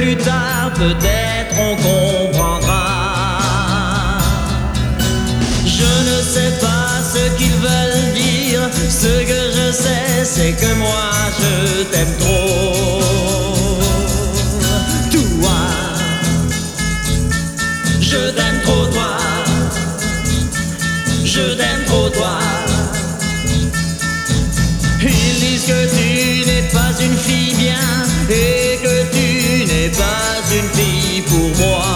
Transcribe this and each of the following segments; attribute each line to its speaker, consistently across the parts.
Speaker 1: plus tard peut-être on comprendra. Je ne sais pas ce qu'ils veulent dire, ce que je sais c'est que moi je t'aime trop. Toi, je t'aime trop toi, je t'aime trop toi. Ils disent que tu n'es pas une fille bien et que tu n'es pas une fille pour moi.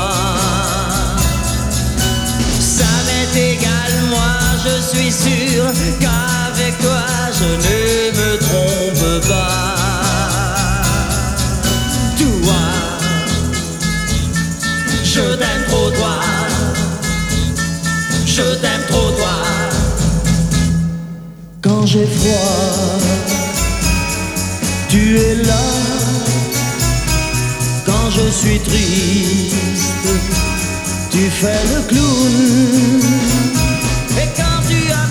Speaker 1: Ça m'est égal, moi je suis sûr qu'avec toi je ne me trompe pas. Toi, je t'aime trop toi, je t'aime trop toi. Quand j'ai froid, tu es là. Quand je suis triste, tu fais le clown. Et quand tu as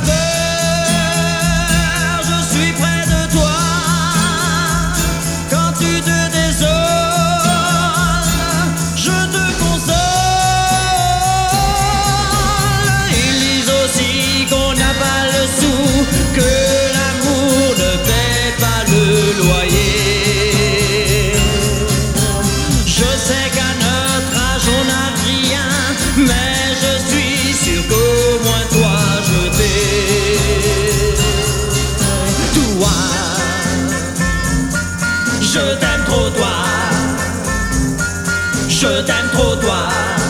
Speaker 1: peur, je suis près de toi. Quand tu te désoles, je te console. Ils disent aussi qu'on n'a pas le sou, que l'amour ne paie pas le loyer. Je sais qu'à notre âge on n'a rien, mais je suis sûr qu'au moins toi je t'ai. Toi, je t'aime trop toi, je t'aime trop toi.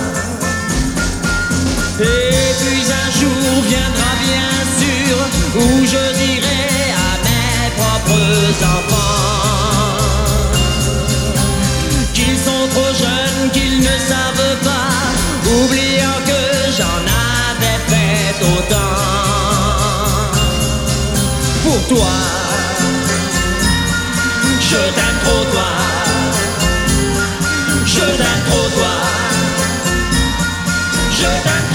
Speaker 1: Et puis un jour viendra bien sûr où je dirai à mes propres enfants qu'ils sont trop jeunes, qu'ils ne savent pas, oubliant que j'en avais fait autant. Pour toi, je t'aime trop toi, je t'aime trop toi, je t'aime